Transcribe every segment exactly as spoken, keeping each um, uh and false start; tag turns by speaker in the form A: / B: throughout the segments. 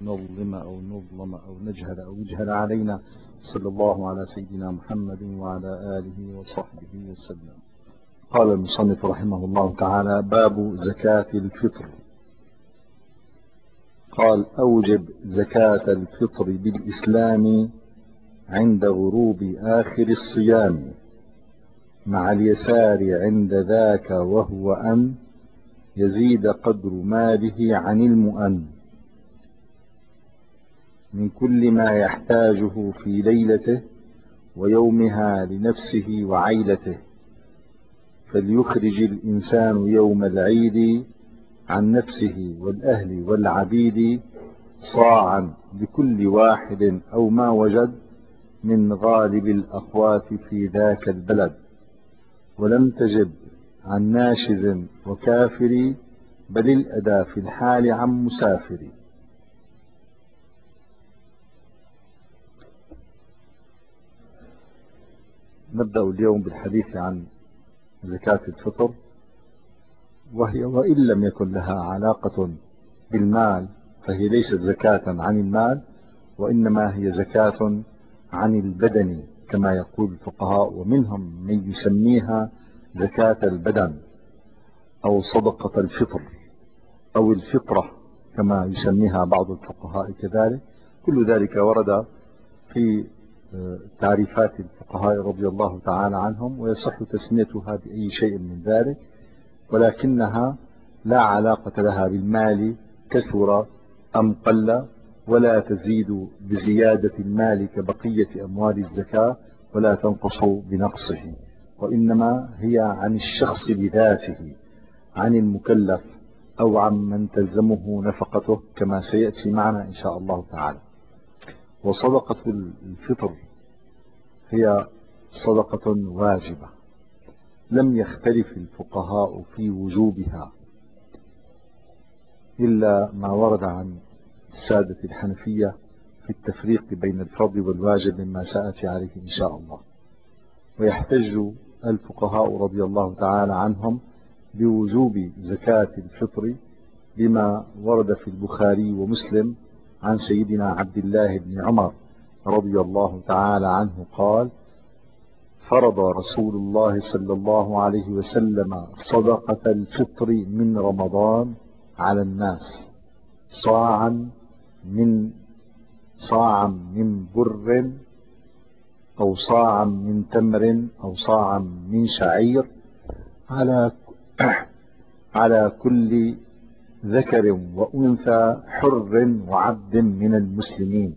A: نظلم أو نظلم أو نجهل أو يجهل علينا. صلى الله على سيدنا محمد وعلى آله وصحبه وسلم. قال المصنف رحمه الله تعالى: باب زكاة الفطر. قال: أوجب زكاة الفطر بالإسلام عند غروب آخر الصيام مع اليسار عند ذاك، وهو أن يزيد قدر ماله عن المؤن من كل ما يحتاجه في ليلته ويومها لنفسه وعيلته، فليخرج الإنسان يوم العيد عن نفسه والأهل والعبيد صاعا لكل واحد أو ما وجد من غالب الأقوات في ذاك البلد، ولم تجب عن ناشز وكافر، بل الأداء في الحال عن مسافر. نبدأ اليوم بالحديث عن زكاة الفطر، وهي وإن لم يكن لها علاقة بالمال فهي ليست زكاة عن المال، وإنما هي زكاة عن البدن كما يقول الفقهاء، ومنهم من يسميها زكاة البدن أو صدقة الفطر أو الفطرة كما يسميها بعض الفقهاء كذلك. كل ذلك ورد في تعريفات الفقهاء رضي الله تعالى عنهم، ويصح تسميتها بأي شيء من ذلك، ولكنها لا علاقة لها بالمال كثر أم قل، ولا تزيد بزيادة المال كبقية أموال الزكاة ولا تنقص بنقصه، وإنما هي عن الشخص بذاته، عن المكلف أو عن من تلزمه نفقته كما سيأتي معنا إن شاء الله تعالى. وصدقة الفطر هي صدقة واجبة، لم يختلف الفقهاء في وجوبها إلا ما ورد عن السادة الحنفية في التفريق بين الفرض والواجب مما سأتي عليه إن شاء الله. ويحتج الفقهاء رضي الله تعالى عنهم بوجوب زكاة الفطر بما ورد في البخاري ومسلم عن سيدنا عبد الله بن عمر رضي الله تعالى عنه قال: فرض رسول الله صلى الله عليه وسلم صدقة الفطر من رمضان على الناس صاعا من صاعا من بر أو صاعا من تمر أو صاعا من شعير على على كل ذكر وأنثى حر وعبد من المسلمين.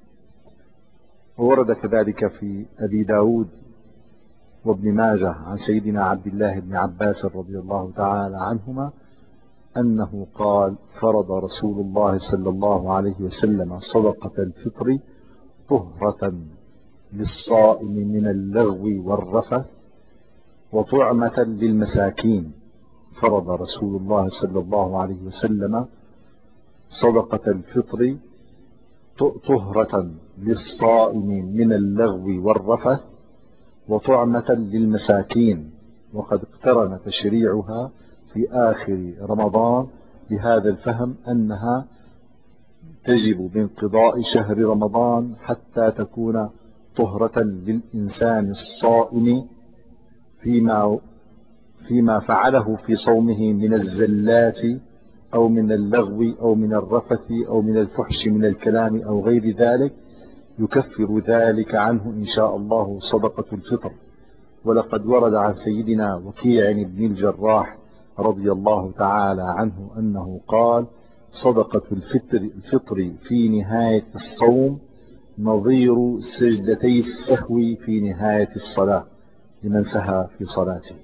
A: وورد كذلك في أبي داود وابن ماجه عن سيدنا عبد الله بن عباس رضي الله تعالى عنهما أنه قال: فرض رسول الله صلى الله عليه وسلم صدقة الفطر طهرة للصائم من اللغو والرفث وطعمة للمساكين. فرض رسول الله صلى الله عليه وسلم صدقة الفطر طهرة للصائم من اللغو والرفث وطعمة للمساكين، وقد اقترن تشريعها في آخر رمضان بهذا الفهم أنها تجب بانقضاء شهر رمضان حتى تكون طهرة للإنسان الصائم فيما فيما فعله في صومه من الزلات أو من اللغو أو من الرفث أو من الفحش من الكلام أو غير ذلك، يكفر ذلك عنه إن شاء الله صدقة الفطر. ولقد ورد عن سيدنا وكيع بن الجراح رضي الله تعالى عنه أنه قال: صدقة الفطر, الفطر في نهاية الصوم نظير سجدتي السهو في نهاية الصلاة لمن سهى في صلاته.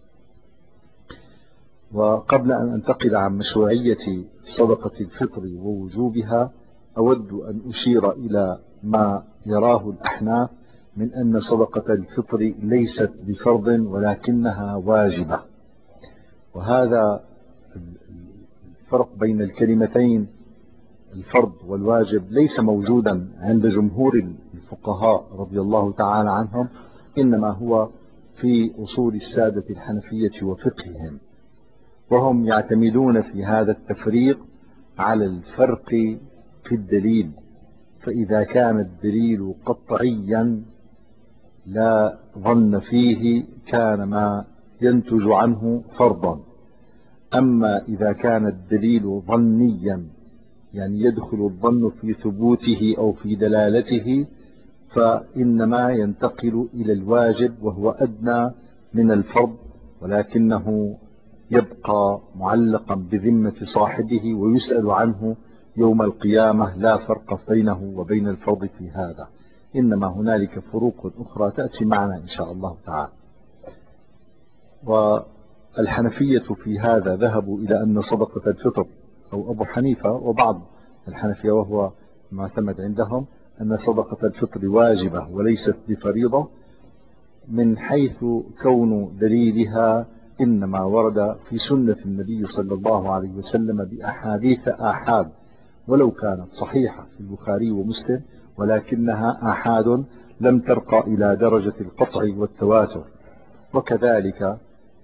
A: وقبل أن أنتقل عن مشروعية صدقة الفطر ووجوبها، أود أن أشير إلى ما يراه الأحناف من أن صدقة الفطر ليست بفرض ولكنها واجبة. وهذا الفرق بين الكلمتين الفرض والواجب ليس موجودا عند جمهور الفقهاء رضي الله تعالى عنهم، إنما هو في أصول السادة الحنفية وفقههم، وهم يعتمدون في هذا التفريق على الفرق في الدليل، فإذا كان الدليل قطعيا لا ظن فيه كان ما ينتج عنه فرضا. أما إذا كان الدليل ظنيا، يعني يدخل الظن في ثبوته أو في دلالته، فإنما ينتقل إلى الواجب وهو أدنى من الفرض، ولكنه يبقى معلقا بذمة صاحبه ويسأل عنه يوم القيامة. لا فرق بينه وبين الفرض في هذا، إنما هنالك فروق أخرى تأتي معنا إن شاء الله تعالى. والحنفية في هذا ذهبوا إلى أن صدقة الفطر، أو أبو حنيفة وبعض الحنفية وهو معتمد عندهم، أن صدقة الفطر واجبة وليست بفريضة، من حيث كون دليلها إنما ورد في سنة النبي صلى الله عليه وسلم بأحاديث آحاد، ولو كانت صحيحة في البخاري ومسلم، ولكنها آحاد لم ترقى إلى درجة القطع والتواتر. وكذلك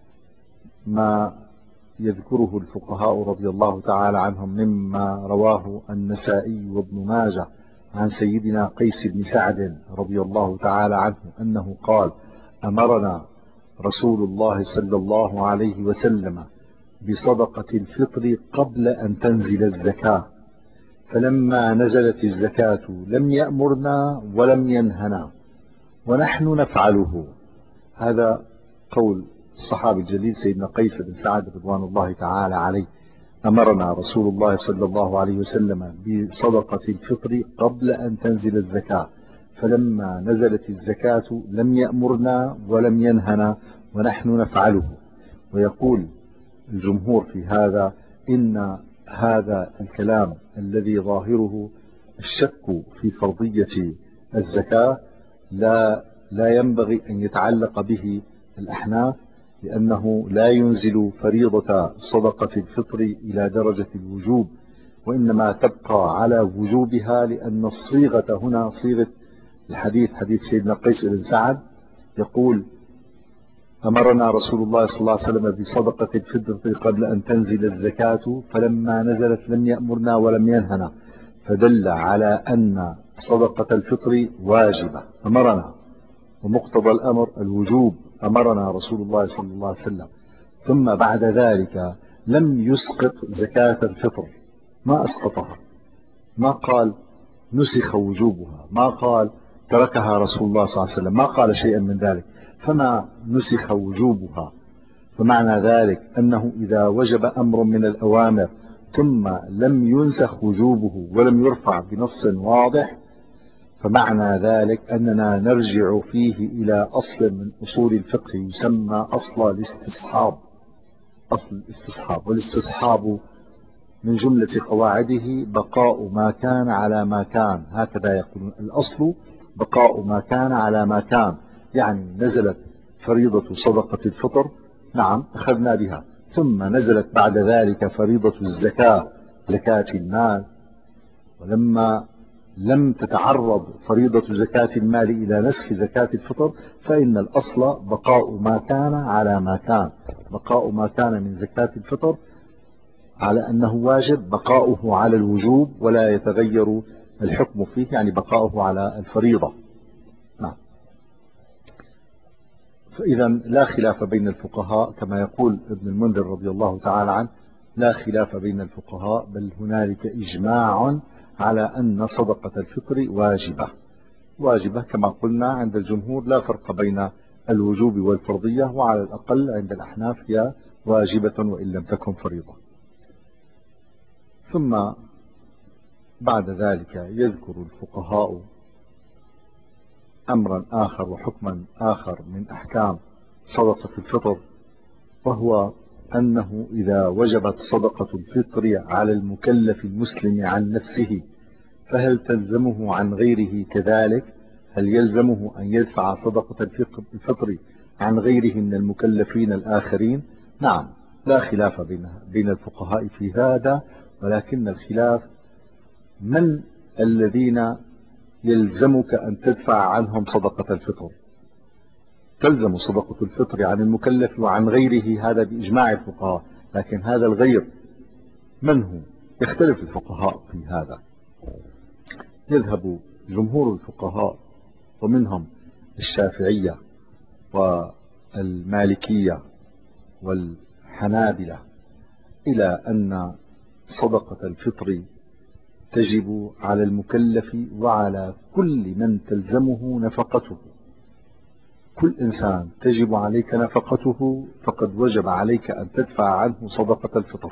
A: ما يذكره الفقهاء رضي الله تعالى عنهم مما رواه النسائي وابن ماجه عن سيدنا قيس بن سعد رضي الله تعالى عنه أنه قال: أمرنا رسول الله صلى الله عليه وسلم بصدقة الفطر قبل أن تنزل الزكاة، فلما نزلت الزكاة لم يأمرنا ولم ينهنا ونحن نفعله. هذا قول الصحابي الجليل سيدنا قيس بن سعد رضوان الله تعالى عليه: أمرنا رسول الله صلى الله عليه وسلم بصدقة الفطر قبل أن تنزل الزكاة، فلما نزلت الزكاة لم يأمرنا ولم ينهنا ونحن نفعله. ويقول الجمهور في هذا إن هذا الكلام الذي ظاهره الشك في فرضية الزكاة لا لا ينبغي أن يتعلق به الأحناف، لأنه لا ينزل فريضة صدقة الفطر إلى درجة الوجوب، وإنما تبقى على وجوبها، لأن الصيغة هنا صيغة الحديث، حديث سيدنا قيس بن سعد يقول: أمرنا رسول الله صلى الله عليه وسلم بصدقة الفطر قبل أن تنزل الزكاة، فلما نزلت لم يأمرنا ولم ينهنا، فدل على أن صدقة الفطر واجبة، أمرنا، ومقتضى الأمر الوجوب، أمرنا رسول الله صلى الله عليه وسلم. ثم بعد ذلك لم يسقط زكاة الفطر، ما أسقطها، ما قال نسخ وجوبها، ما قال تركها رسول الله صلى الله عليه وسلم، ما قال شيئا من ذلك، فما نسخ وجوبها. فمعنى ذلك أنه إذا وجب أمر من الأوامر ثم لم ينسخ وجوبه ولم يرفع بنص واضح، فمعنى ذلك أننا نرجع فيه إلى أصل من أصول الفقه يسمى أصل الاستصحاب. أصل الاستصحاب، والاستصحاب من جملة قواعده بقاء ما كان على ما كان، هكذا يقولون: الأصل بقاء ما كان على ما كان. يعني نزلت فريضة صدقة الفطر، نعم أخذنا بها، ثم نزلت بعد ذلك فريضة الزكاة، زكاة المال، ولما لم تتعرض فريضة زكاة المال إلى نسخ زكاة الفطر، فإن الأصل بقاء ما كان على ما كان، بقاء ما كان من زكاة الفطر على أنه واجب، بقاؤه على الوجوب ولا يتغير الحكم فيه، يعني بقاؤه على الفريضة. نعم. فإذا لا خلاف بين الفقهاء كما يقول ابن المنذر رضي الله تعالى عنه: لا خلاف بين الفقهاء، بل هنالك إجماع على أن صدقة الفطر واجبة. واجبة كما قلنا عند الجمهور، لا فرق بين الوجوب والفرضية، وعلى الأقل عند الأحناف هي واجبة وإن لم تكن فريضة. ثم بعد ذلك يذكر الفقهاء أمرا آخر وحكما آخر من أحكام صدقة الفطر، وهو أنه إذا وجبت صدقة الفطر على المكلف المسلم عن نفسه، فهل تلزمه عن غيره كذلك؟ هل يلزمه أن يدفع صدقة الفطر عن غيره من المكلفين الآخرين؟ نعم، لا خلاف بين الفقهاء في هذا، ولكن الخلاف من الذين يلزمك أن تدفع عنهم صدقة الفطر. تلزم صدقة الفطر عن المكلف وعن غيره، هذا بإجماع الفقهاء، لكن هذا الغير من هو؟ يختلف الفقهاء في هذا. يذهب جمهور الفقهاء ومنهم الشافعية والمالكية والحنابلة إلى أن صدقة الفطر تجب على المكلف وعلى كل من تلزمه نفقته. كل إنسان تجب عليك نفقته فقد وجب عليك أن تدفع عنه صدقة الفطر.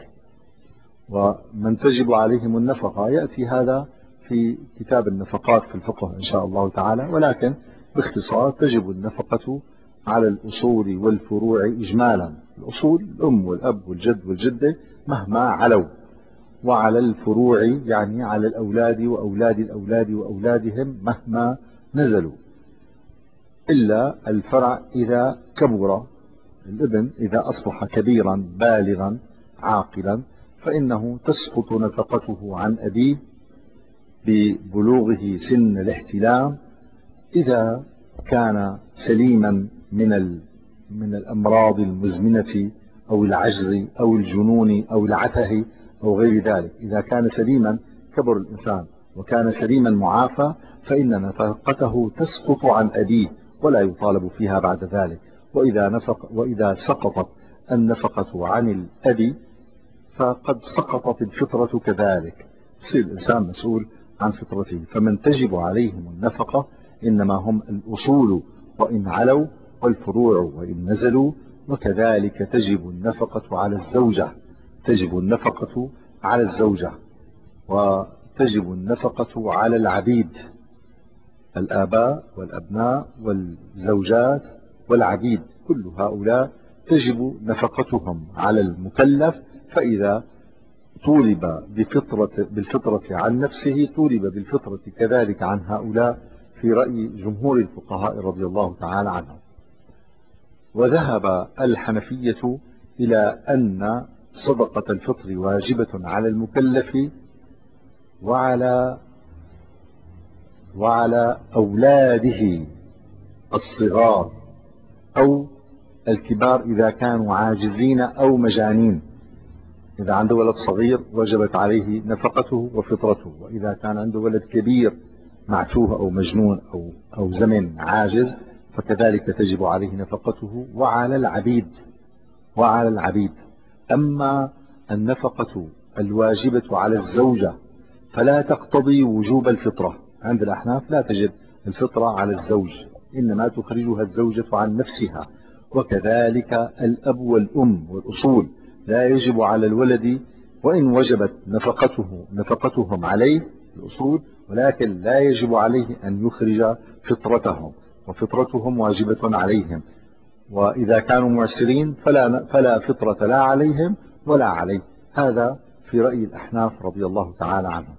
A: ومن تجب عليهم النفقة يأتي هذا في كتاب النفقات في الفقه إن شاء الله تعالى، ولكن باختصار تجب النفقة على الأصول والفروع إجمالا. الأصول الأم والأب والجد والجدة مهما علوا، وعلى الفروع يعني على الأولاد وأولاد الأولاد وأولادهم مهما نزلوا، إلا الفرع إذا كبر. الابن إذا أصبح كبيرا بالغا عاقلا فإنه تسقط نفقته عن أبيه ببلوغه سن الاحتلام إذا كان سليما من من الأمراض المزمنة أو العجز أو الجنون أو العته أو غير ذلك. إذا كان سليما كبر الإنسان وكان سليما معافى فإن نفقته تسقط عن أبيه ولا يطالب فيها بعد ذلك. وإذا, نفق وإذا سقطت النفقة عن الأب فقد سقطت الفطرة كذلك، يصير الإنسان مسؤول عن فطرته. فمن تجب عليهم النفقة إنما هم الأصول وإن علوا والفروع وإن نزلوا. وكذلك تجب النفقة على الزوجة، تجب النفقة على الزوجة وتجب النفقة على العبيد، الآباء والأبناء والزوجات والعبيد، كل هؤلاء تجب نفقتهم على المكلف. فإذا طولب بفطرة بالفطرة عن نفسه طولب بالفطرة كذلك عن هؤلاء في رأي جمهور الفقهاء رضي الله تعالى عنهم. وذهب الحنفية إلى أن صدقة الفطر واجبة على المكلف وعلى وعلى أولاده الصغار أو الكبار إذا كانوا عاجزين أو مجانين. إذا عنده ولد صغير وجبت عليه نفقته وفطرته، وإذا كان عنده ولد كبير معتوه أو مجنون أو أو زمن عاجز فكذلك تجب عليه نفقته وعلى العبيد وعلى العبيد. أما النفقة الواجبة على الزوجة فلا تقتضي وجوب الفطرة. عند الأحناف لا تجب الفطرة على الزوج، إنما تخرجها الزوجة عن نفسها. وكذلك الأب والأم والأصول لا يجب على الولد وإن وجبت نفقته نفقتهم عليه الأصول، ولكن لا يجب عليه أن يخرج فطرتهم، وفطرتهم واجبة عليهم. وإذا كانوا معسرين فلا فلا فطرة لا عليهم ولا عليه. هذا في رأي الأحناف رضي الله تعالى عنهم.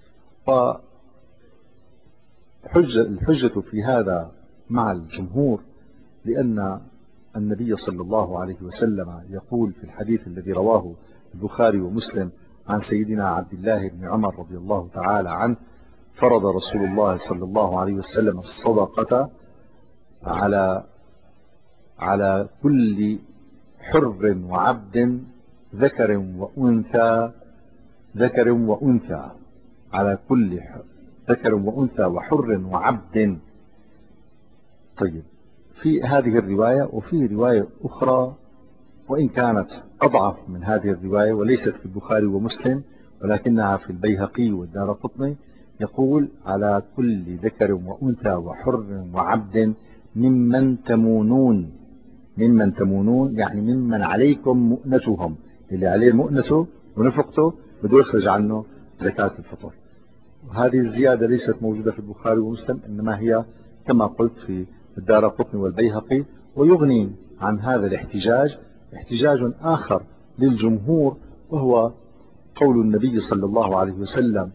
A: والحجة في هذا مع الجمهور لأن النبي صلى الله عليه وسلم يقول في الحديث الذي رواه البخاري ومسلم عن سيدنا عبد الله بن عمر رضي الله تعالى عنه: فرض رسول الله صلى الله عليه وسلم الصدقة على على كل حر وعبد ذكر وأنثى ذكر وأنثى على كل ذكر وأنثى وحر وعبد. طيب، في هذه الرواية وفي رواية أخرى وإن كانت أضعف من هذه الرواية وليست في البخاري ومسلم ولكنها في البيهقي والدارقطني، يقول: على كل ذكر وأنثى وحر وعبد ممن تمونون. ممن تمونون يعني ممن عليكم مؤنتهم، اللي عليه مؤنته ونفقته بده يخرج عنه زكاة الفطر. وهذه الزيادة ليست موجودة في البخاري ومسلم، إنما هي كما قلت في الدارقطني والبيهقي. ويغني عن هذا الاحتجاج احتجاج آخر للجمهور، وهو قول النبي صلى الله عليه وسلم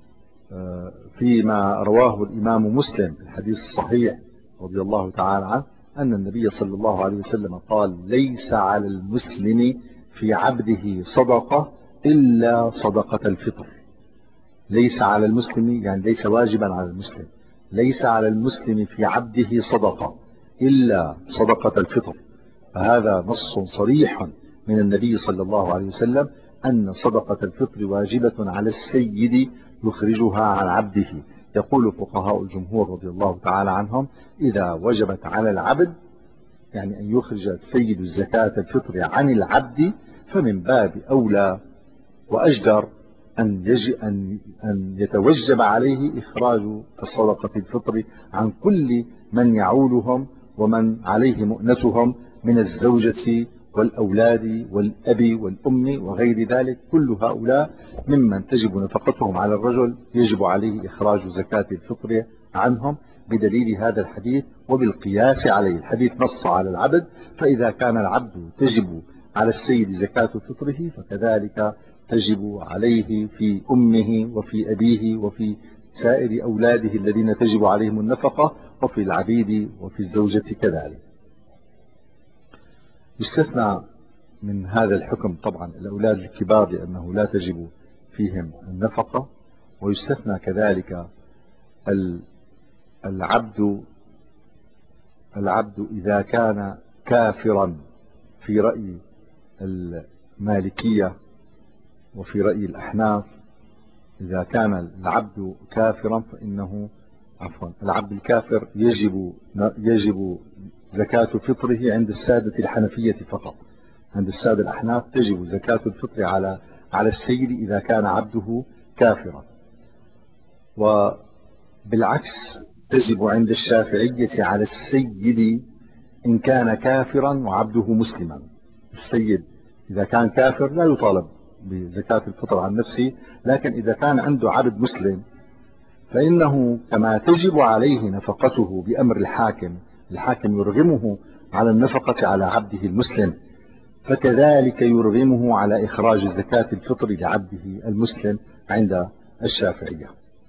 A: فيما رواه الإمام مسلم في الحديث الصحيح رضي الله تعالى عنه أن النبي صلى الله عليه وسلم قال: ليس على المسلم في عبده صدقة إلا صدقة الفطر. ليس على المسلم يعني ليس واجبا على المسلم، ليس على المسلم في عبده صدقة إلا صدقة الفطر. فهذا نص صريح من النبي صلى الله عليه وسلم أن صدقة الفطر واجبة على السيد يخرجها عن عبده. يقول فقهاء الجمهور رضي الله تعالى عنهم: إذا وجبت على العبد، يعني أن يخرج السيد الزكاة الفطر عن العبد، فمن باب أولى وأجدر أن, يجي أن, أن يتوجب عليه إخراج الصدقة الفطر عن كل من يعولهم ومن عليه مؤنتهم من الزوجة والأولاد والأب والأم وغير ذلك. كل هؤلاء ممن تجب نفقتهم على الرجل يجب عليه إخراج زكاة الفطر عنهم، بدليل هذا الحديث وبالقياس عليه. الحديث نص على العبد، فإذا كان العبد تجب على السيد زكاة فطره، فكذلك تجب عليه في أمه وفي أبيه وفي سائر أولاده الذين تجب عليهم النفقة، وفي العبيد وفي الزوجة كذلك. يستثنى من هذا الحكم طبعا الأولاد الكبار لأنه لا تجب فيهم النفقة، ويستثنى كذلك العبد العبد إذا كان كافرا في رأي المالكية وفي رأي الأحناف. إذا كان العبد كافرا فإنه عفوا العبد الكافر يجب يجب زكاة فطره عند السادة الحنفية فقط. عند السادة الأحناف تجب زكاة الفطر على على السيد إذا كان عبده كافرا، وبالعكس تجب عند الشافعية على السيد إن كان كافرا وعبده مسلما. السيد إذا كان كافر لا يطالب بزكاة الفطر عن نفسه، لكن إذا كان عنده عبد مسلم فإنه كما تجب عليه نفقته بأمر الحاكم، الحاكم يرغمه على النفقة على عبده المسلم، فكذلك يرغمه على إخراج زكاة الفطر لعبده المسلم عند الشافعية.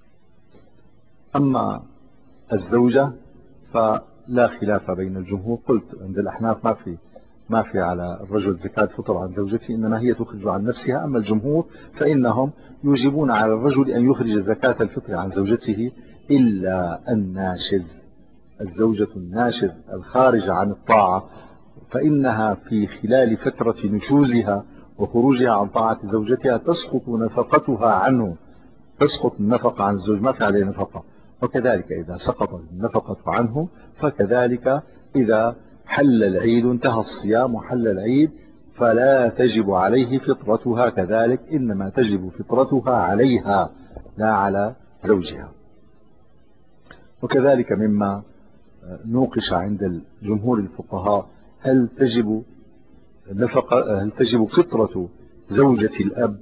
A: أما الزوجة فلا خلاف بين الجمهور. قلت عند الأحناف ما في ما في على الرجل زكاة فطر عن زوجته، إنما هي تخرج عن نفسها. أما الجمهور فإنهم يوجبون على الرجل أن يخرج زكاة الفطر عن زوجته إلا الناشز. الزوجة الناشز الخارجة عن الطاعة فإنها في خلال فترة نشوزها وخروجها عن طاعة زوجتها تسقط نفقتها عنه، تسقط النفقة عن الزوج، ما في عليه نفقة. وكذلك إذا سقطت النفقة عنه فكذلك إذا حل العيد انتهى الصيام وحل العيد فلا تجب عليه فطرتها كذلك، إنما تجب فطرتها عليها لا على زوجها. وكذلك مما نوقش عند جمهور الفقهاء هل تجب نفقة هل تجب فطرة زوجة الأب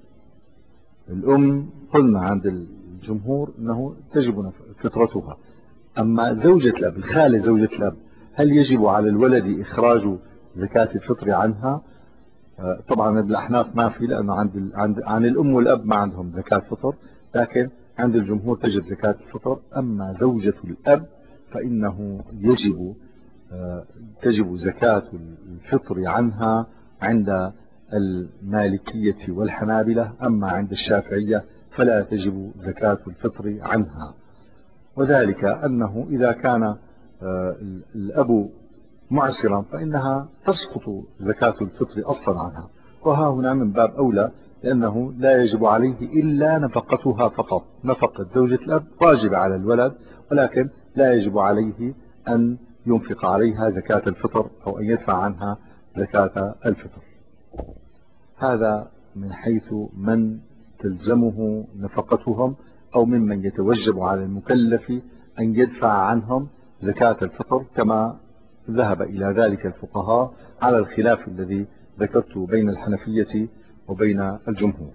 A: الأم؟ قلنا عند الجمهور أنه تجب فطرتها. أما زوجة الأب الخالة زوجة الأب هل يجب على الولد إخراج زكاة الفطر عنها؟ طبعا الأحناف ما في، لأنه عند عند عن الأم والأب ما عندهم زكاة فطر، لكن عند الجمهور تجب زكاة الفطر. أما زوجة الأب فإنه يجب تجب زكاة الفطر عنها عند المالكية والحنابلة، أما عند الشافعية فلا تجب زكاة الفطر عنها. وذلك أنه إذا كان الأب معسرا فإنها تسقط زكاة الفطر أصلا عنها، وها هنا من باب أولى، لأنه لا يجب عليه إلا نفقتها فقط. نفقة زوجة الأب واجبة على الولد، ولكن لا يجب عليه أن ينفق عليها زكاة الفطر أو أن يدفع عنها زكاة الفطر. هذا من حيث من تلزمه نفقتهم أو ممن يتوجب على المكلف أن يدفع عنهم زكاة الفطر، كما ذهب إلى ذلك الفقهاء على الخلاف الذي ذكرته بين الحنفية وبين الجمهور.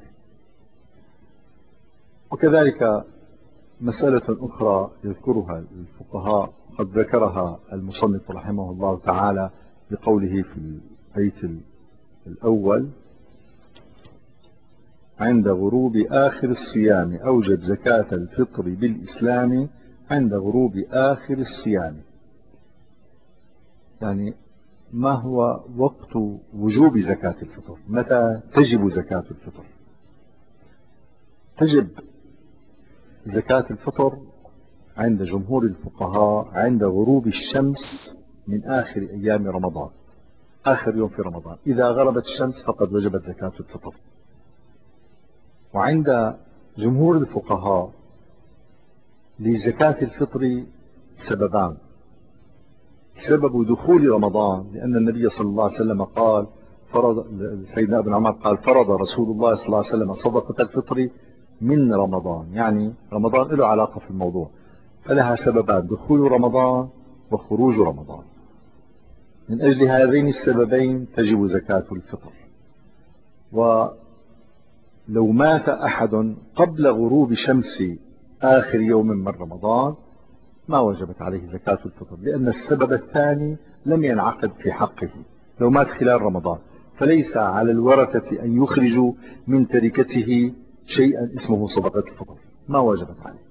A: وكذلك مسألة أخرى يذكرها الفقهاء قد ذكرها المصنف رحمه الله تعالى بقوله في البيت الأول: عند غروب آخر الصيام أوجب زكاة الفطر بالإسلام عند غروب آخر الصيام. يعني ما هو وقت وجوب زكاة الفطر؟ متى تجب زكاة الفطر؟ تجب زكاة الفطر عند جمهور الفقهاء عند غروب الشمس من آخر أيام رمضان، آخر يوم في رمضان إذا غربت الشمس فقد وجبت زكاة الفطر. وعند جمهور الفقهاء لزكاة الفطر سببان. سبب دخول رمضان لأن النبي صلى الله عليه وسلم قال فرض سيدنا ابن عمر قال فرض رسول الله صلى الله عليه وسلم صدقة الفطر من رمضان، يعني رمضان له علاقة في الموضوع، فلها سببان: دخول رمضان وخروج رمضان. من أجل هذين السببين تجب زكاة الفطر. ولو مات أحد قبل غروب شمس آخر يوم من رمضان ما وجبت عليه زكاة الفطر، لأن السبب الثاني لم ينعقد في حقه. لو مات خلال رمضان فليس على الورثة أن يخرجوا من تركته شيئا اسمه صدقة الفطر، ما وجبت عليه.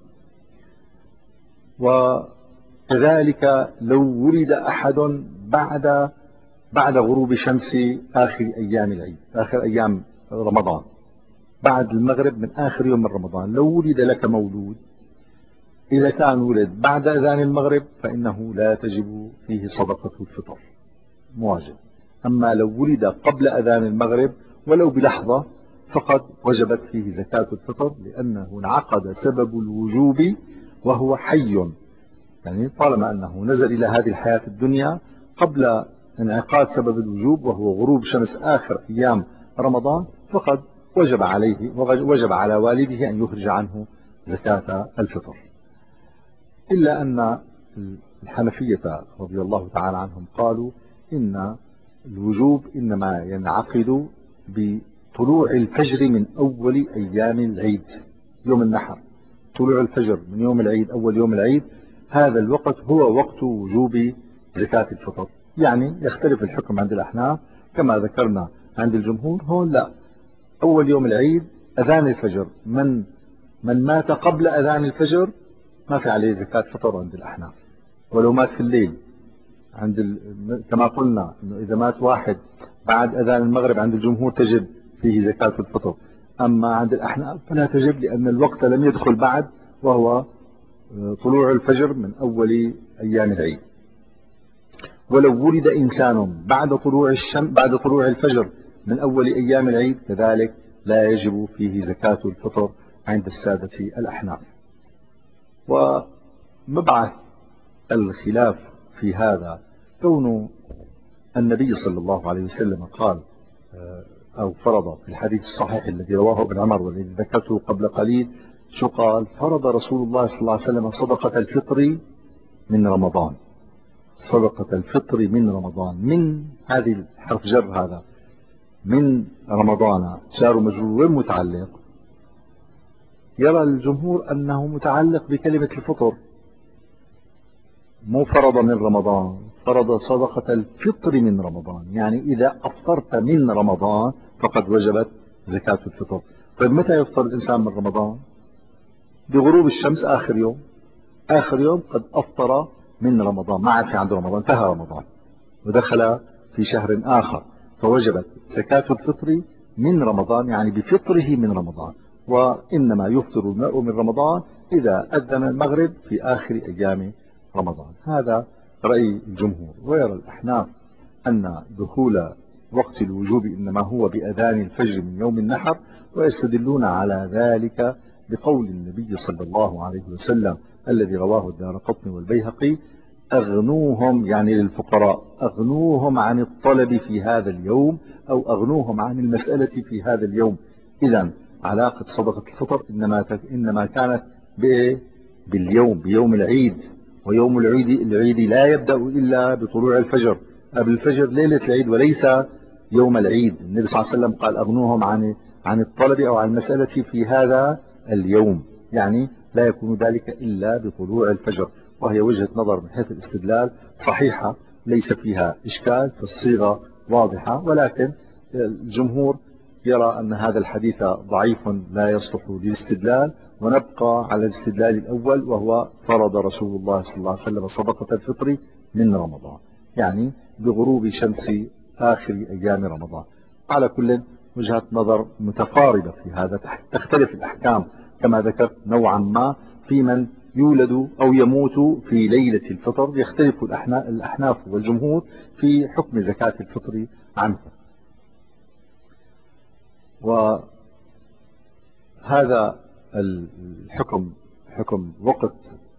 A: وكذلك لو ولد أحد بعد بعد غروب شمس آخر أيام العيد، آخر أيام رمضان، بعد المغرب من آخر يوم من رمضان، لو ولد لك مولود إذا كان ولد بعد أذان المغرب فإنه لا تجب فيه صدقة الفطر، مواجب. أما لو ولد قبل أذان المغرب ولو بلحظة فقد وجبت فيه زكاة الفطر، لأنه انعقد سبب الوجوب وهو حي، يعني طالما أنه نزل إلى هذه الحياة الدنيا قبل انعقاد سبب الوجوب وهو غروب شمس آخر أيام رمضان فقد وجب عليه وجب على والده أن يخرج عنه زكاة الفطر. إلا أن الحنفية رضي الله تعالى عنهم قالوا إن الوجوب إنما ينعقد بطلوع الفجر من أول أيام العيد، يوم النحر، طلوع الفجر من يوم العيد أول يوم العيد، هذا الوقت هو وقت وجوب زكاة الفطر. يعني يختلف الحكم عند الأحناف كما ذكرنا، عند الجمهور هون لا، أول يوم العيد أذان الفجر، من من مات قبل أذان الفجر ما في عليه زكاة فطر عند الأحناف، ولو مات في الليل. عند ال... كما قلنا إنه إذا مات واحد بعد أذان المغرب عند الجمهور تجب فيه زكاة الفطر، أما عند الأحناف فلا تجب لأن الوقت لم يدخل بعد، وهو طلوع الفجر من أول أيام العيد. ولو ولد إنسان بعد طلوع الشمس بعد طلوع الفجر من أول أيام العيد كذلك لا يجب فيه زكاة الفطر عند السادة الأحناف. ومبعث الخلاف في هذا كون النبي صلى الله عليه وسلم قال أو فرض في الحديث الصحيح الذي رواه ابن عمر والذي ذكرته قبل قليل، شو قال؟ فرض رسول الله صلى الله عليه وسلم صدقة الفطر من رمضان. صدقة الفطر من رمضان، من هذه الحرف جر هذا من رمضان جار مجرور وين متعلق؟ يرى الجمهور أنه متعلق بكلمة الفطر، مو فرض من رمضان، فرض صدقة الفطر من رمضان، يعني إذا أفطرت من رمضان فقد وجبت زكاة الفطر. طيب متى يفطر الإنسان من رمضان؟ بغروب الشمس آخر يوم، آخر يوم قد أفطر من رمضان، ما عاد في عنده رمضان، انتهى رمضان ودخل في شهر آخر، فوجبت زكاة الفطر من رمضان، يعني بفطره من رمضان. وإنما يفطر المرء من رمضان إذا أذن المغرب في آخر أيام رمضان. هذا رأي الجمهور. ويرى الأحناف أن دخول وقت الوجوب إنما هو بأذان الفجر من يوم النحر، ويستدلون على ذلك بقول النبي صلى الله عليه وسلم الذي رواه الدارقطني والبيهقي: أغنوهم، يعني للفقراء، أغنوهم عن الطلب في هذا اليوم أو أغنوهم عن المسألة في هذا اليوم. إذن علاقة صدقة الفطر إنما إنما كانت باليوم، بيوم العيد، ويوم العيد العيد لا يبدأ إلا بطلوع الفجر، قبل الفجر ليلة العيد وليس يوم العيد. النبي صلى الله عليه وسلم قال أغنوهم عن عن الطلب أو عن المسألة في هذا اليوم، يعني لا يكون ذلك إلا بطلوع الفجر. وهي وجهة نظر من حيث الاستدلال صحيحة ليس فيها إشكال، فالصيغة واضحة، ولكن الجمهور يرى أن هذا الحديث ضعيف لا يصلح للاستدلال، ونبقى على الاستدلال الأول وهو فرض رسول الله صلى الله عليه وسلم صدقة الفطر من رمضان، يعني بغروب شمس آخر أيام رمضان. على كل وجهة نظر متقاربة في هذا، تختلف الأحكام كما ذكرت نوعا ما في من يولد أو يموت في ليلة الفطر، يختلف الأحناف والجمهور في حكم زكاة الفطر عنه. وهذا الحكم حكم وقت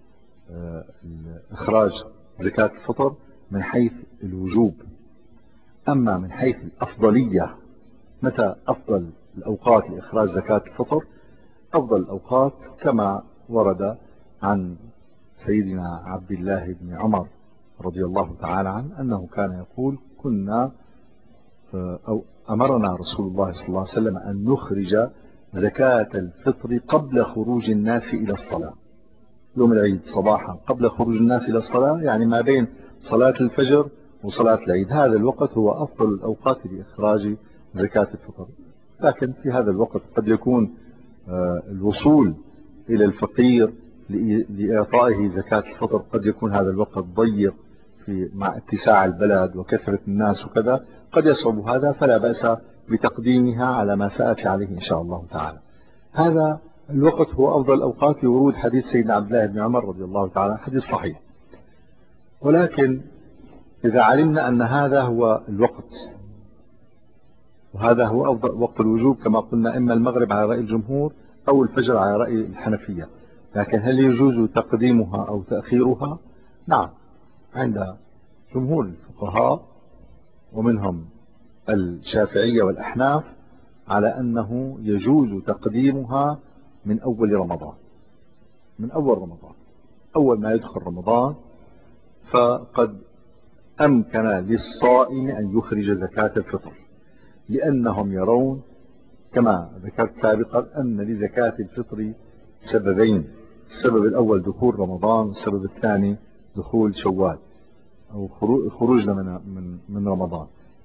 A: إخراج زكاة الفطر من حيث الوجوب. أما من حيث الأفضلية، متى أفضل الأوقات لإخراج زكاة الفطر؟ أفضل الأوقات كما ورد عن سيدنا عبد الله بن عمر رضي الله تعالى عنه أنه كان يقول: كنا أو أمرنا رسول الله صلى الله عليه وسلم أن نخرج زكاة الفطر قبل خروج الناس إلى الصلاة. يوم العيد صباحا قبل خروج الناس إلى الصلاة، يعني ما بين صلاة الفجر وصلاة العيد، هذا الوقت هو أفضل الأوقات لإخراج زكاة الفطر. لكن في هذا الوقت قد يكون الوصول إلى الفقير لإعطائه زكاة الفطر قد يكون هذا الوقت ضيق في مع اتساع البلد وكثرة الناس وكذا، قد يصعب هذا، فلا بأس بتقديمها على ما سأتي عليه إن شاء الله تعالى. هذا الوقت هو أفضل الأوقات لورود حديث سيدنا عبد الله بن عمر رضي الله تعالى، حديث صحيح. ولكن إذا علمنا أن هذا هو الوقت وهذا هو أفضل وقت الوجوب كما قلنا، إما المغرب على رأي الجمهور أو الفجر على رأي الحنفية، لكن هل يجوز تقديمها أو تأخيرها؟ نعم، عند جمهور الفقهاء ومنهم الشافعية والأحناف على أنه يجوز تقديمها من أول رمضان. من أول رمضان، أول ما يدخل رمضان فقد أمكن للصائم أن يخرج زكاة الفطر، لأنهم يرون كما ذكرت سابقا أن لزكاة الفطر سببين: السبب الأول دخول رمضان، والسبب الثاني دخول شوال أو خروجنا من من من رمضان.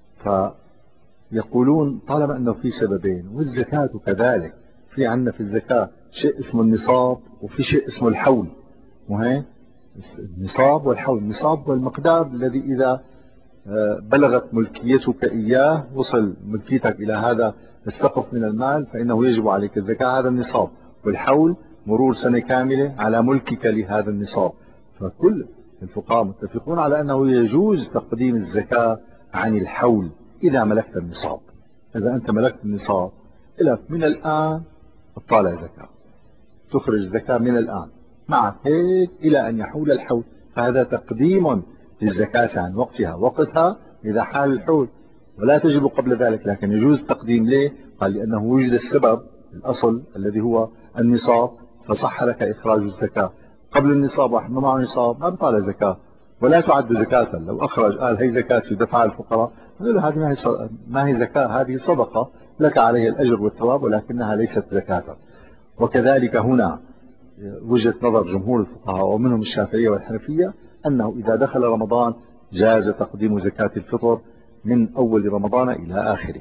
A: فيقولون طالما أنه في سببين، والزكاة كذلك، في عندنا في الزكاة شيء اسمه النصاب وفي شيء اسمه الحول، وهي النصاب والحول. النصاب هو المقدار الذي إذا بلغت ملكيتك إياه، وصل ملكيتك إلى هذا السقف من المال، فإنه يجب عليك الزكاة، هذا النصاب. والحول مرور سنة كاملة على ملكك لهذا النصاب. فكل الفقهاء متفقون على أنه يجوز تقديم الزكاة عن الحول إذا ملكت النصاب. إذا أنت ملكت النصاب إلى من الآن تطالع زكاة، تخرج زكاة من الآن معك هيك إلى أن يحول الحول، فهذا تقديم للزكاة عن وقتها. وقتها إذا حال الحول، ولا تجب قبل ذلك، لكن يجوز التقديم. ليه؟ قال لأنه وجد السبب الأصل الذي هو النصاب، فصح لك إخراج الزكاة. قبل النصاب واحد ما معه نصاب ما بطالع زكاة ولا تعد زكاة. لو أخرج قال هي زكاتي ودفع الفقراء، نقول له هذه ما هي ما هي زكاة، هذه صدقة لك عليه الأجر والثواب ولكنها ليست زكاة. وكذلك هنا وجهة نظر جمهور الفقهاء ومنهم الشافعية والحنفية أنه إذا دخل رمضان جاز تقديم زكاة الفطر من أول رمضان إلى آخره.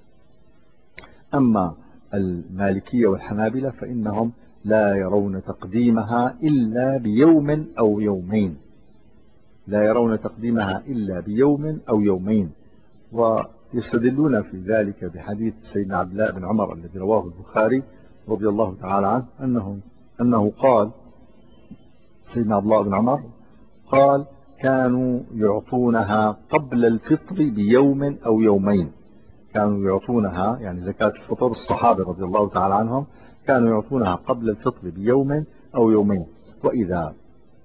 A: أما المالكية والحنابلة فإنهم لا يرون تقديمها إلا بيوم أو يومين، لا يرون تقديمها إلا بيوم أو يومين. ويستدلون في ذلك بحديث سيدنا عبد الله بن عمر الذي رواه البخاري رضي الله تعالى عنه أنه أنه قال، سيدنا عبد الله بن عمر قال: كانوا يعطونها قبل الفطر بيوم أو يومين. كانوا يعطونها يعني زكاة الفطر، الصحابة رضي الله تعالى عنهم كانوا يعطونها قبل الفطر بيوم أو يومين. وإذا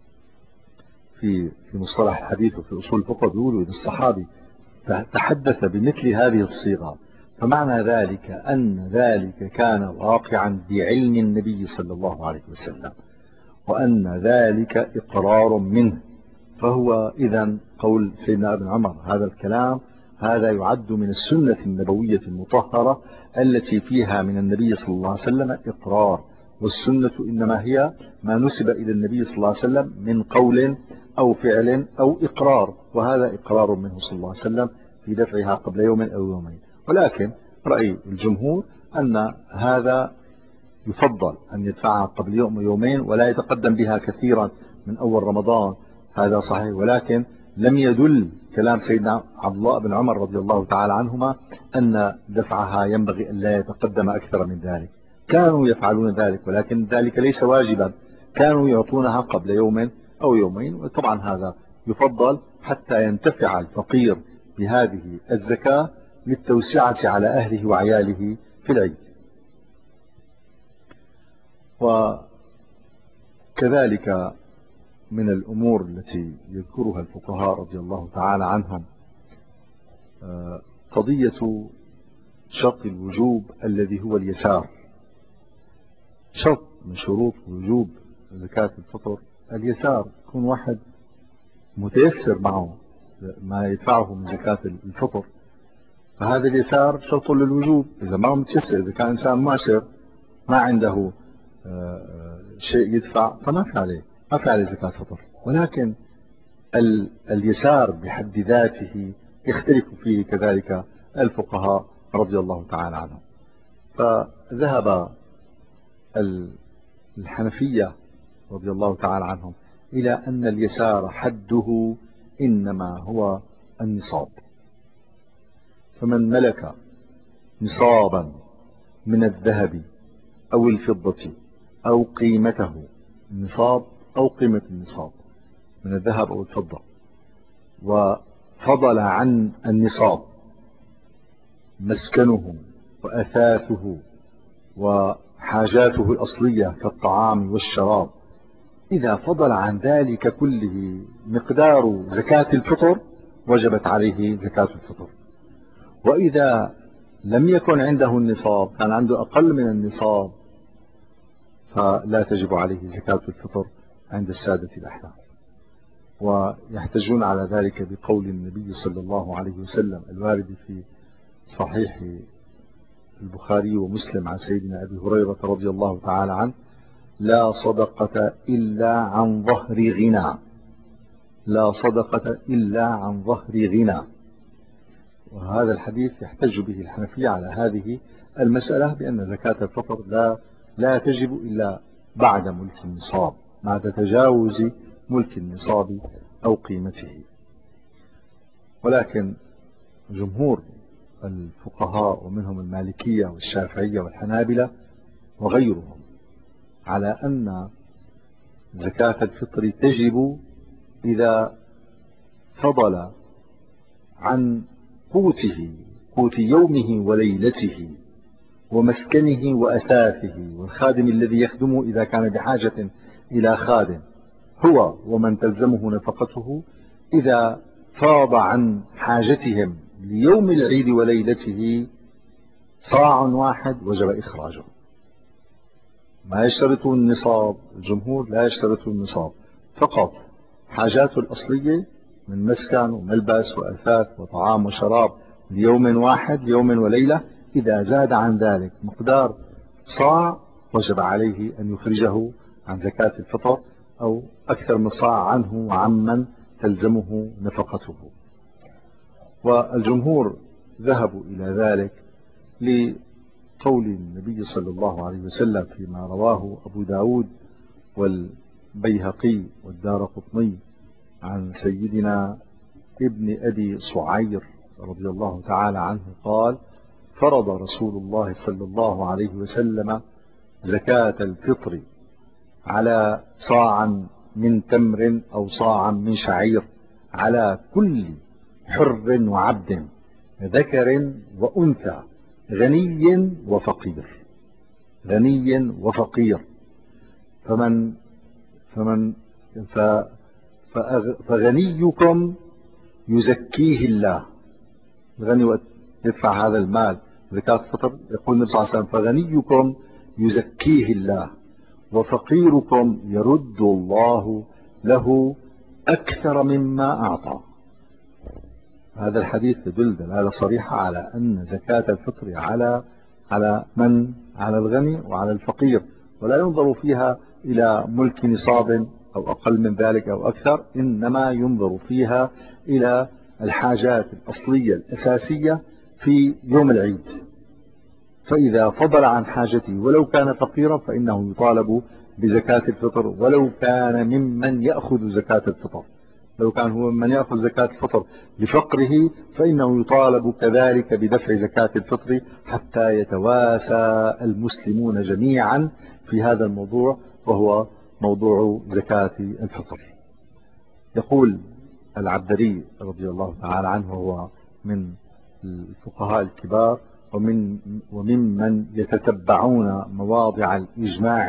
A: في في مصطلح الحديث وفي أصول الفقه بيقولوا إذا الصحابي تحدث بمثل هذه الصيغة فمعنى ذلك أن ذلك كان واقعا بعلم النبي صلى الله عليه وسلم، وأن ذلك إقرار منه. فهو إذن قول سيدنا ابن عمر هذا الكلام هذا يعد من السنة النبوية المطهرة التي فيها من النبي صلى الله عليه وسلم إقرار. والسنة إنما هي ما نسب إلى النبي صلى الله عليه وسلم من قول أو فعل أو إقرار، وهذا إقرار منه صلى الله عليه وسلم في دفعها قبل يوم أو يومين. ولكن رأي الجمهور أن هذا يفضل أن يدفعها قبل يوم ويومين ولا يتقدم بها كثيرا من أول رمضان، هذا صحيح. ولكن لم يدل كلام سيدنا عبد الله بن عمر رضي الله تعالى عنهما أن دفعها ينبغي أن لا يتقدم أكثر من ذلك. كانوا يفعلون ذلك ولكن ذلك ليس واجبا، كانوا يعطونها قبل يوم أو يومين. وطبعا هذا يفضل حتى ينتفع الفقير بهذه الزكاة للتوسعة على أهله وعياله في العيد. كذلك من الأمور التي يذكرها الفقهاء رضي الله تعالى عنهم قضية شرط الوجوب الذي هو اليسار. شرط من شروط وجوب زكاة الفطر اليسار، يكون واحد متيسر معه ما يدفعه من زكاة الفطر، فهذا اليسار شرط للوجوب. إذا ما هو متيسر، إذا كان إنسان معسر ما عنده شيء يدفع فما في عليه ما في عليه زكاة فطر. ولكن اليسار بحد ذاته يختلف فيه كذلك الفقهاء رضي الله تعالى عنهم. فذهب الحنفية رضي الله تعالى عنهم إلى أن اليسار حده إنما هو النصاب، فمن ملك نصابا من الذهب أو الفضة أو قيمته، النصاب أو قيمة النصاب من الذهب أو الفضة، وفضل عن النصاب مسكنه وأثاثه وحاجاته الأصلية كالطعام والشراب، إذا فضل عن ذلك كله مقدار زكاة الفطر وجبت عليه زكاة الفطر. وإذا لم يكن عنده النصاب، كان عنده أقل من النصاب، فلا تجب عليه زكاة الفطر عند السادة الأحناف. ويحتجون على ذلك بقول النبي صلى الله عليه وسلم الوارد في صحيح البخاري ومسلم عن سيدنا أبي هريرة رضي الله تعالى عنه: لا صدقة إلا عن ظهر غنى، لا صدقة إلا عن ظهر غنى. وهذا الحديث يحتج به الحنفية على هذه المسألة بأن زكاة الفطر لا لا تجب إلا بعد ملك النصاب، بعد تجاوز ملك النصاب أو قيمته. ولكن جمهور الفقهاء ومنهم المالكية والشافعية والحنابلة وغيرهم على أن زكاة الفطر تجب إذا فضل عن قوته، قوت يومه وليلته ومسكنه وأثاثه والخادم الذي يخدمه إذا كان بحاجة إلى خادم، هو ومن تلزمه نفقته، إذا فاض عن حاجتهم ليوم العيد وليلته صاع واحد وجب إخراجه. ما يشترطوا النصاب، الجمهور لا يشترطوا النصاب، فقط حاجاته الأصلية من مسكن وملبس وأثاث وطعام وشراب ليوم واحد ليوم وليلة، إذا زاد عن ذلك مقدار صاع وجب عليه أن يخرجه عن زكاة الفطر أو أكثر من صاع عنه وعمن تلزمه نفقته. والجمهور ذهبوا إلى ذلك لقول النبي صلى الله عليه وسلم فيما رواه أبو داود والبيهقي والدارقطني عن سيدنا ابن أبي صعير رضي الله تعالى عنه قال: فرض رسول الله صلى الله عليه وسلم زكاة الفطر على صاع من تمر أو صاع من شعير على كل حر وعبد ذكر وأنثى غني وفقير، غني وفقير. فمن فمن فغنيكم يزكيه الله، الغني يدفع هذا المال زكاة الفطر، يقول النبي صلى الله عليه وسلم: فغنيكم يزكيه الله وفقيركم يرد الله له أكثر مما أعطى. هذا الحديث يدل دلالة صريحة على أن زكاة الفطر على على من؟ على الغني وعلى الفقير، ولا ينظر فيها إلى ملك نصاب أو أقل من ذلك أو أكثر، إنما ينظر فيها إلى الحاجات الأصلية الأساسية في يوم العيد. فإذا فضل عن حاجته ولو كان فقيرا فإنه يطالب بزكاة الفطر، ولو كان ممن يأخذ زكاة الفطر، لو كان هو من يأخذ زكاة الفطر لفقره فإنه يطالب كذلك بدفع زكاة الفطر، حتى يتواسى المسلمون جميعا في هذا الموضوع، وهو موضوع زكاة الفطر. يقول العبدري رضي الله تعالى عنه، وهو من الفقهاء الكبار ومن وممن يتتبعون مواضع الإجماع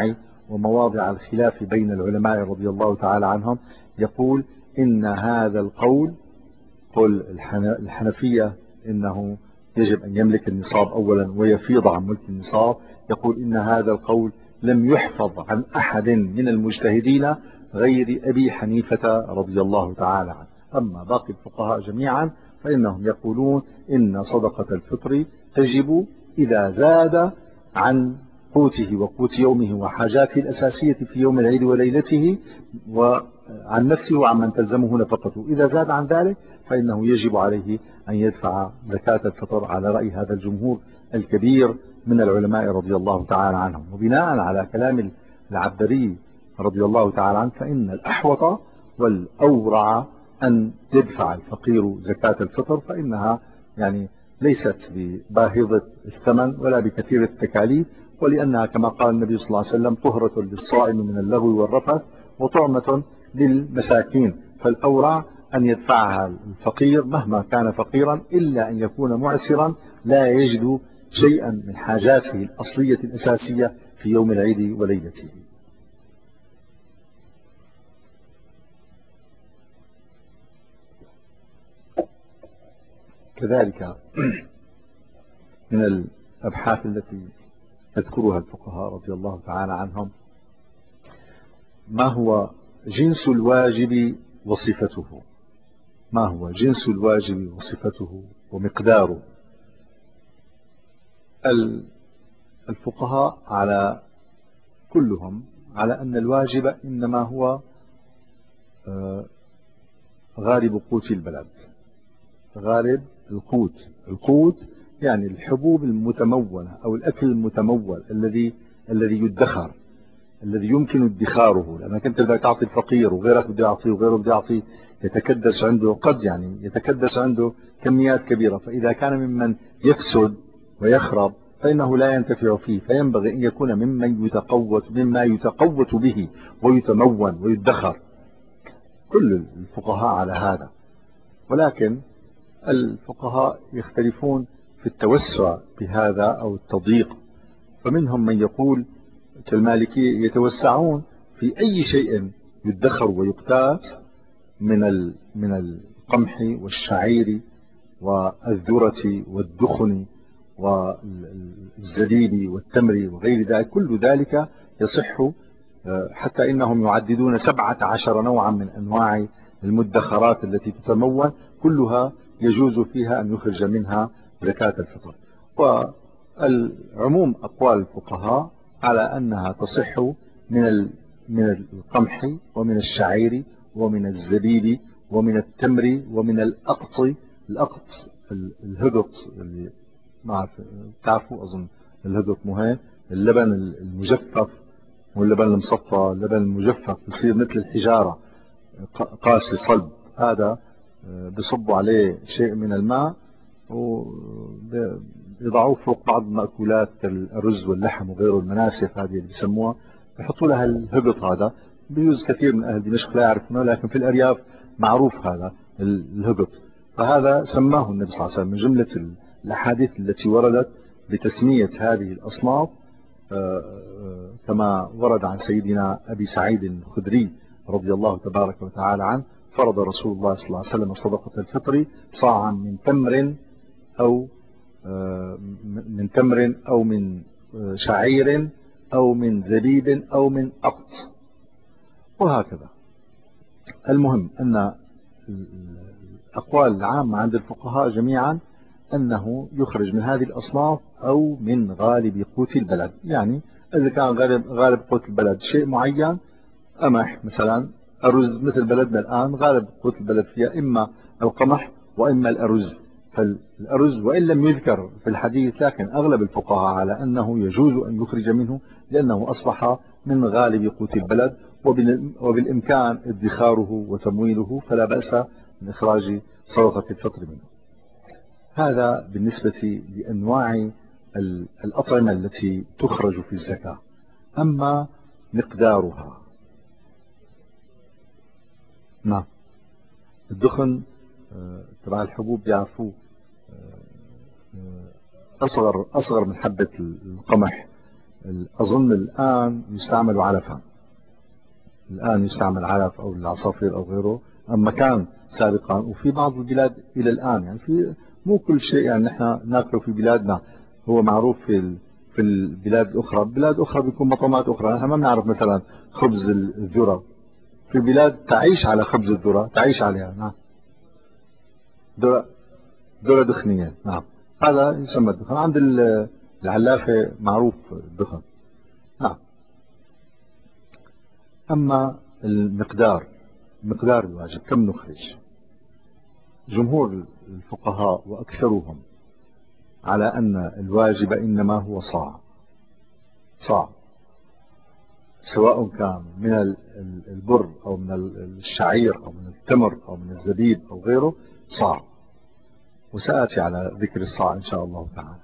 A: ومواضع الخلاف بين العلماء رضي الله تعالى عنهم، يقول إن هذا القول، قول الحنفية إنه يجب أن يملك النصاب أولا ويفيض عن ملك النصاب، يقول إن هذا القول لم يحفظ عن أحد من المجتهدين غير أبي حنيفة رضي الله تعالى عنه. أما باقي الفقهاء جميعا فإنهم يقولون إن صدقة الفطر تجب إذا زاد عن قوته وقوت يومه وحاجاته الأساسية في يوم العيد وليلته وعن نفسه وعن من تلزمه نفقته. إذا زاد عن ذلك فإنه يجب عليه أن يدفع زكاة الفطر على رأي هذا الجمهور الكبير من العلماء رضي الله تعالى عنهم. وبناء على كلام العبدري رضي الله تعالى عنه فإن الأحوط والأورع أن يدفع الفقير زكاة الفطر، فإنها يعني ليست بباهظة الثمن ولا بكثير التكاليف، ولأنها كما قال النبي صلى الله عليه وسلم طهرة للصائم من اللغو والرفث وطعمة للمساكين، فالأورع أن يدفعها الفقير مهما كان فقيرا إلا أن يكون معسرا لا يجد شيئا من حاجاته الأصلية الأساسية في يوم العيد وليلته. كذلك من الأبحاث التي يذكرها الفقهاء رضي الله تعالى عنهم ما هو جنس الواجب وصفته، ما هو جنس الواجب وصفته ومقداره. الفقهاء على كلهم على أن الواجب إنما هو غالب قوت البلد، غالب القوت. القوت يعني الحبوب المتمونة أو الأكل المتمول الذي الذي يدخر، الذي يمكن ادخاره، لأنك أنت بدك تعطي الفقير وغيرك بده يعطي وغيره بده يعطي، يتكدس عنده قد يعني يتكدس عنده كميات كبيرة، فإذا كان ممن يفسد ويخرب فإنه لا ينتفع فيه، فينبغي أن يكون ممن يتقوت مما يتقوت به ويتمون ويدخر. كل الفقهاء على هذا، ولكن الفقهاء يختلفون في التوسع بهذا أو التضييق، فمنهم من يقول كالمالكية يتوسعون في أي شيء يدخر ويقتات من من القمح والشعير والذرة والدخن والزبيب والتمر وغير ذلك، كل ذلك يصح، حتى إنهم يعددون سبعة عشر نوعا من أنواع المدخرات التي تتمون، كلها يجوز فيها أن يخرج منها زكاة الفطر. والعموم أقوال الفقهاء على أنها تصح من من القمح ومن الشعير ومن الزبيب ومن التمر ومن الأقط. الأقط الهبط اللي ما أعرف تعرفوا أظن الهبط مهم، اللبن المجفف واللبن المصفى، اللبن المجفف بصير مثل الحجارة قاسي صلب، هذا بصبوا عليه شيء من الماء ويضعوه فوق بعض المأكولات كالرز واللحم وغيره، المناسف هذه اللي بيسموها، يحطوا لها الهبط. هذا بيوز كثير من أهل دمشق لا يعرفونه، لكن في الأرياف معروف هذا الهبط. فهذا سماه النبي صلى الله عليه وسلم من جملة الأحاديث التي وردت بتسمية هذه الأصناف، كما ورد عن سيدنا أبي سعيد الخدري رضي الله تبارك وتعالى عنه: فرض رسول الله صلى الله عليه وسلم صدقة الفطر صاعا من تمر أو من تمر أو من شعير أو من زبيب أو من أقط، وهكذا. المهم أن الأقوال العامة عند الفقهاء جميعا أنه يخرج من هذه الأصناف أو من غالب قوت البلد. يعني إذا كان غالب, غالب قوت البلد شيء معين، قمح مثلا، أرز مثل بلدنا الآن غالب قوت البلد فيها إما القمح وإما الأرز، فالأرز وإن لم يذكر في الحديث لكن أغلب الفقهاء على أنه يجوز أن يخرج منه لأنه أصبح من غالب قوت البلد وبالإمكان ادخاره وتمويله، فلا بأس من إخراج صدقة الفطر منه. هذا بالنسبة لأنواع الأطعمة التي تخرج في الزكاة. أما مقدارها، نعم، الدخن تبع الحبوب بيعرفوه أصغر أصغر من حبة القمح أظن الآن يستعمل علفا، الآن يستعمل علف أو العصافير أو غيره، أما كان سابقا وفي بعض البلاد إلى الآن، يعني في مو كل شيء يعني نحن ناكله في بلادنا هو معروف في في البلاد الأخرى. بلاد أخرى بيكون مطعومات أخرى، نحن ما بنعرف مثلا خبز الذرة، في بلاد تعيش على خبز الذرة، تعيش عليها. نعم، ذرة، ذرة دخنية. نعم، هذا يسمى الدخن. عند العلافة معروف الدخن. نعم. أما المقدار، مقدار الواجب كم نخرج، جمهور الفقهاء وأكثرهم على أن الواجب إنما هو صاع، صاع، سواء كان من البر أو من الشعير أو من التمر أو من الزبيب أو غيره، صاع. وسآتي على ذكر الصاع إن شاء الله تعالى.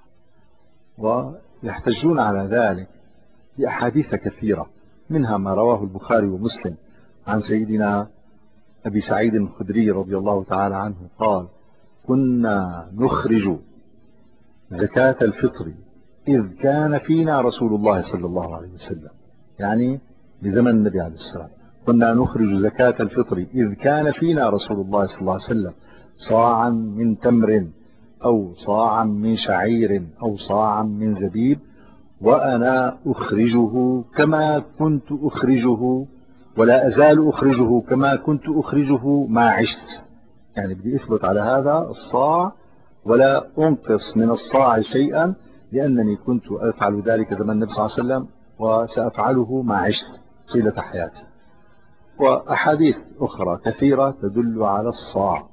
A: ويحتجون على ذلك بأحاديث كثيرة، منها ما رواه البخاري ومسلم عن سيدنا أبي سعيد الخدري رضي الله تعالى عنه قال: كنا نخرج زكاة الفطر إذ كان فينا رسول الله صلى الله عليه وسلم، يعني بزمن النبي عليه السلام. كنا نخرج زكاة الفطر إذ كان فينا رسول الله صلى الله عليه وسلم صاعا من تمر أو صاعا من شعير أو صاعا من زبيب، وأنا أخرجه كما كنت أخرجه ولا أزال أخرجه كما كنت أخرجه ما عشت. يعني بدي أثبت على هذا الصاع ولا أنقص من الصاع شيئا، لأنني كنت أفعل ذلك زمن النبي صلى الله عليه وسلم وسأفعله ما عشت طيلة حياتي. وأحاديث أخرى كثيرة تدل على الصاع.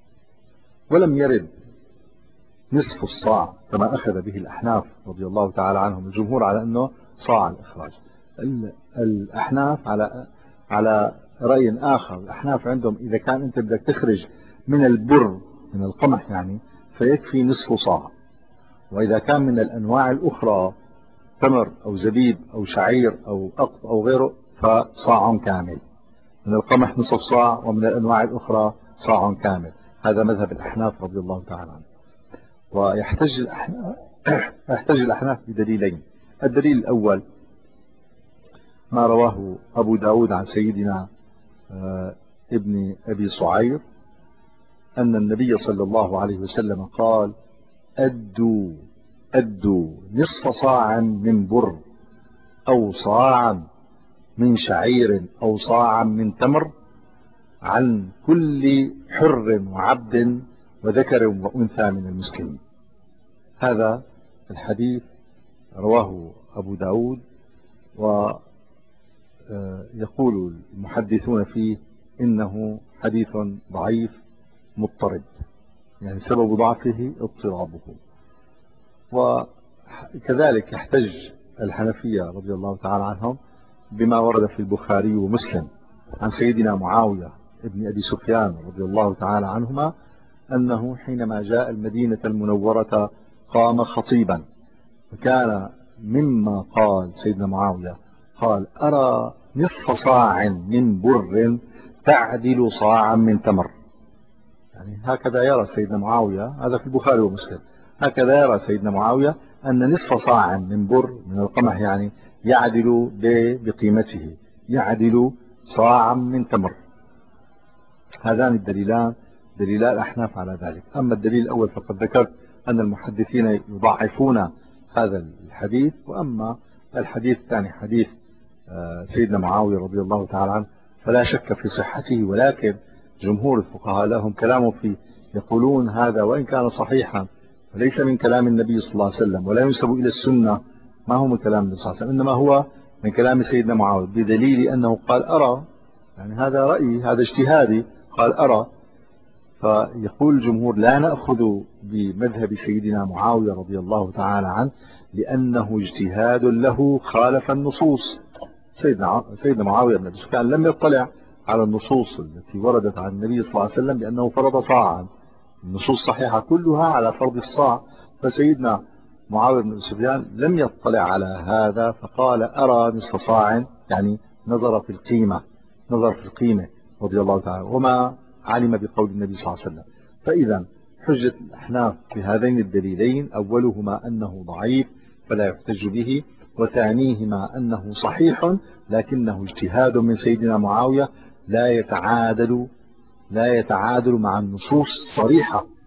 A: ولم يرد نصف الصاع كما أخذ به الأحناف رضي الله تعالى عنهم، الجمهور على أنه صاع الإخراج. الأحناف على على رأي آخر، الأحناف عندهم إذا كان أنت بدك تخرج من البر من القمح يعني فيكفي نصف صاع، وإذا كان من الأنواع الأخرى تمر أو زبيب أو شعير أو أقط أو غيره فصاع كامل. من القمح نصف صاع، ومن الأنواع الأخرى صاع كامل. هذا مذهب الأحناف رضي الله تعالى عنه. ويحتج الأحناف يحتج الأحناف بدليلين. الدليل الأول ما رواه أبو داود عن سيدنا ابن أبي صعير أن النبي صلى الله عليه وسلم قال: أدوا أدوا نصف صاع من بر أو صاعا من شعير أو صاعا من تمر عن كل حر وعبد وذكر وأنثى من المسلمين. هذا الحديث رواه أبو داود، ويقول المحدثون فيه إنه حديث ضعيف مضطرب، يعني سبب ضعفه اضطرابه. وكذلك يحتج الحنفية رضي الله تعالى عنهم بما ورد في البخاري ومسلم عن سيدنا معاوية ابن أبي سفيان رضي الله تعالى عنهما أنه حينما جاء المدينة المنورة قام خطيبا، فكان مما قال سيدنا معاوية قال: أرى نصف صاع من بر تعدل صاعا من تمر. يعني هكذا يرى سيدنا معاوية، هذا في البخاري ومسلم، هكذا يرى سيدنا معاوية أن نصف صاع من بر من القمح يعني يعدل بقيمته، يعدل صاعا من تمر. هذان الدليلان دليلا الأحناف على ذلك. أما الدليل الأول فقد ذكرت أن المحدثين يضعفون هذا الحديث. وأما الحديث الثاني حديث سيدنا معاوية رضي الله تعالى عنه فلا شك في صحته، ولكن جمهور الفقهاء لهم كلام فيه، يقولون هذا وإن كان صحيحا وليس من كلام النبي صلى الله عليه وسلم ولا ينسب إلى السنة، ما هو من كلام النبي صلى الله عليه وسلم، إنما هو من كلام سيدنا معاوية، بدليل أنه قال أرى، يعني هذا رأيي، هذا اجتهادي، قال أرى. فيقول الجمهور لا نأخذ بمذهب سيدنا معاوية رضي الله تعالى عنه لأنه اجتهاد له خالف النصوص. سيدنا سيدنا معاوية بن أبي سفيان لم يطلع على النصوص التي وردت عن النبي صلى الله عليه وسلم بأنه فرض صاعا، النصوص الصحيحة كلها على فرض الصاع، فسيدنا معاوية بن أبي سفيان لم يطلع على هذا فقال أرى نصف صاع، يعني نظر في القيمة، نظر في القيمة رضي الله تعالى، وما علم بقول النبي صلى الله عليه وسلم. فإذا حجة الأحناف بهذين الدليلين أولهما أنه ضعيف فلا يحتج به، وثانيهما أنه صحيح لكنه اجتهاد من سيدنا معاوية لا يتعادل لا يتعادل مع النصوص الصريحة